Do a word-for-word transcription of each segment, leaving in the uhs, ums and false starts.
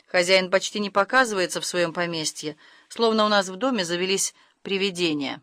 Хозяин почти не показывается в своем поместье, словно у нас в доме завелись привидения.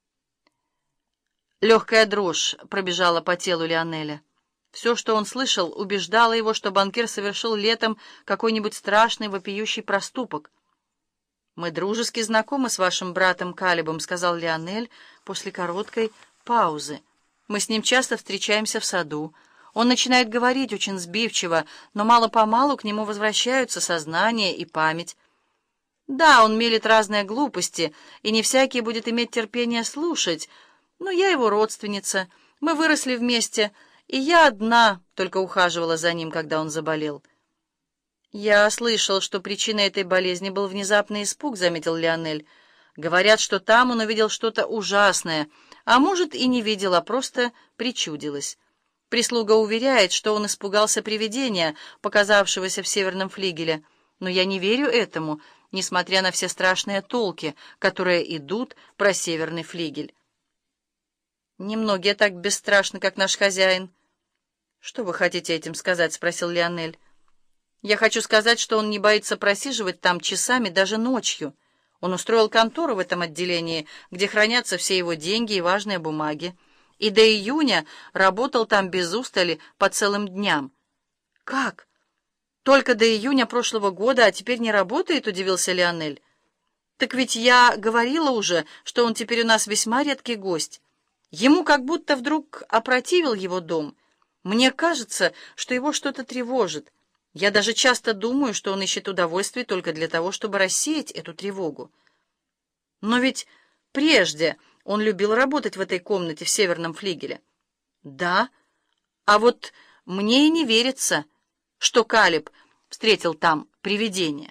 Легкая дрожь пробежала по телу Лионеля. Все, что он слышал, убеждало его, что банкир совершил летом какой-нибудь страшный вопиющий проступок. «Мы дружески знакомы с вашим братом Калебом», — сказал Лионель после короткой паузы. «Мы с ним часто встречаемся в саду. Он начинает говорить очень сбивчиво, но мало-помалу к нему возвращаются сознание и память. Да, он мелет разные глупости, и не всякий будет иметь терпение слушать, но я его родственница, мы выросли вместе, и я одна только ухаживала за ним, когда он заболел». «Я слышал, что причиной этой болезни был внезапный испуг», — заметил Лионель. «Говорят, что там он увидел что-то ужасное, а может и не видел, а просто причудилось. Прислуга уверяет, что он испугался привидения, показавшегося в северном флигеле, но я не верю этому, несмотря на все страшные толки, которые идут про северный флигель». «Немногие так бесстрашны, как наш хозяин». «Что вы хотите этим сказать?» — спросил Лионель. «Я хочу сказать, что он не боится просиживать там часами, даже ночью. Он устроил контору в этом отделении, где хранятся все его деньги и важные бумаги, и до июня работал там без устали по целым дням». «Как? Только до июня прошлого года, а теперь не работает?» — удивился Лионель. «Так ведь я говорила уже, что он теперь у нас весьма редкий гость. Ему как будто вдруг опротивил его дом. Мне кажется, что его что-то тревожит. Я даже часто думаю, что он ищет удовольствий только для того, чтобы рассеять эту тревогу. Но ведь прежде он любил работать в этой комнате в северном флигеле». «Да, а вот мне и не верится, что Калеб встретил там привидение».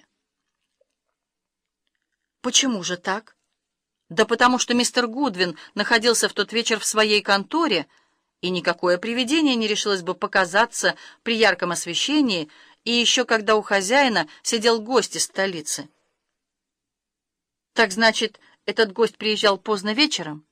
«Почему же так?» «Да потому что мистер Гудвин находился в тот вечер в своей конторе, и никакое привидение не решилось бы показаться при ярком освещении, и еще когда у хозяина сидел гость из столицы». «Так значит, этот гость приезжал поздно вечером?»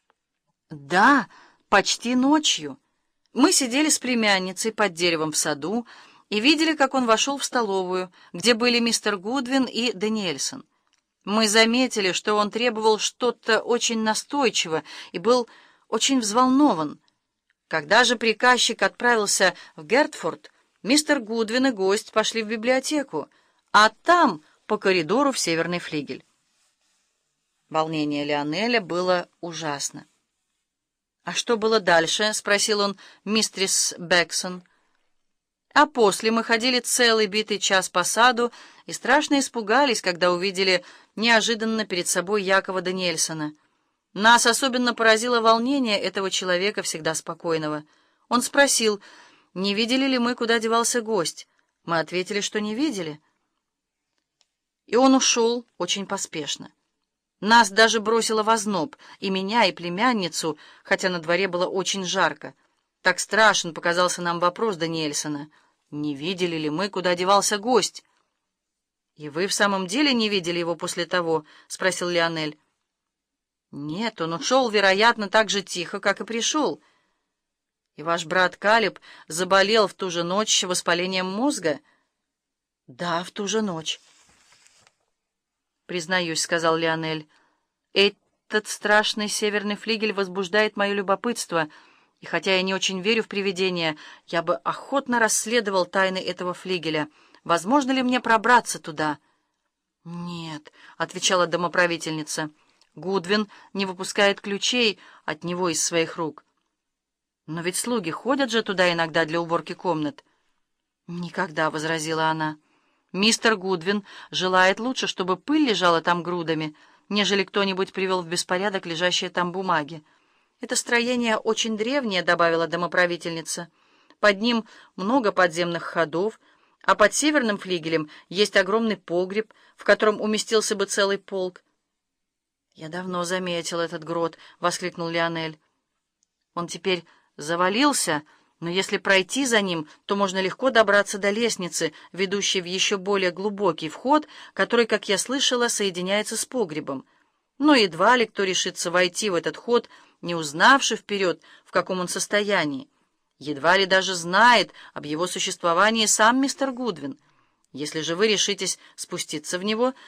«Да, почти ночью. Мы сидели с племянницей под деревом в саду и видели, как он вошел в столовую, где были мистер Гудвин и Даниэльсон. Мы заметили, что он требовал что-то очень настойчиво и был очень взволнован. Когда же приказчик отправился в Гертфорд, мистер Гудвин и гость пошли в библиотеку, а там по коридору в северный флигель». Волнение Лионеля было ужасно. «А что было дальше?» — спросил он мистерис Бексон. «А после мы ходили целый битый час по саду и страшно испугались, когда увидели неожиданно перед собой Якова Даниэльсона. Нас особенно поразило волнение этого человека, всегда спокойного. Он спросил, не видели ли мы, куда девался гость. Мы ответили, что не видели. И он ушел очень поспешно. Нас даже бросило в озноб, и меня, и племянницу, хотя на дворе было очень жарко. Так страшен показался нам вопрос Даниэльсона. Не видели ли мы, куда девался гость?» «И вы в самом деле не видели его после того?» — спросил Лионель. «Нет, он ушел, вероятно, так же тихо, как и пришел». «И ваш брат Калеб заболел в ту же ночь воспалением мозга?» «Да, в ту же ночь». «Признаюсь», — сказал Лионель, — «этот страшный северный флигель возбуждает мое любопытство, и хотя я не очень верю в привидения, я бы охотно расследовал тайны этого флигеля. Возможно ли мне пробраться туда?» «Нет», — отвечала домоправительница, — «Гудвин не выпускает ключей от него из своих рук». «Но ведь слуги ходят же туда иногда для уборки комнат». «Никогда», — возразила она. «Мистер Гудвин желает лучше, чтобы пыль лежала там грудами, нежели кто-нибудь привел в беспорядок лежащие там бумаги. Это строение очень древнее», — добавила домоправительница. «Под ним много подземных ходов, а под северным флигелем есть огромный погреб, в котором уместился бы целый полк». «Я давно заметил этот грот», — воскликнул Лионель. «Он теперь завалился, но если пройти за ним, то можно легко добраться до лестницы, ведущей в еще более глубокий вход, который, как я слышала, соединяется с погребом. Но едва ли кто решится войти в этот ход, не узнавши вперед, в каком он состоянии. Едва ли даже знает об его существовании сам мистер Гудвин. Если же вы решитесь спуститься в него,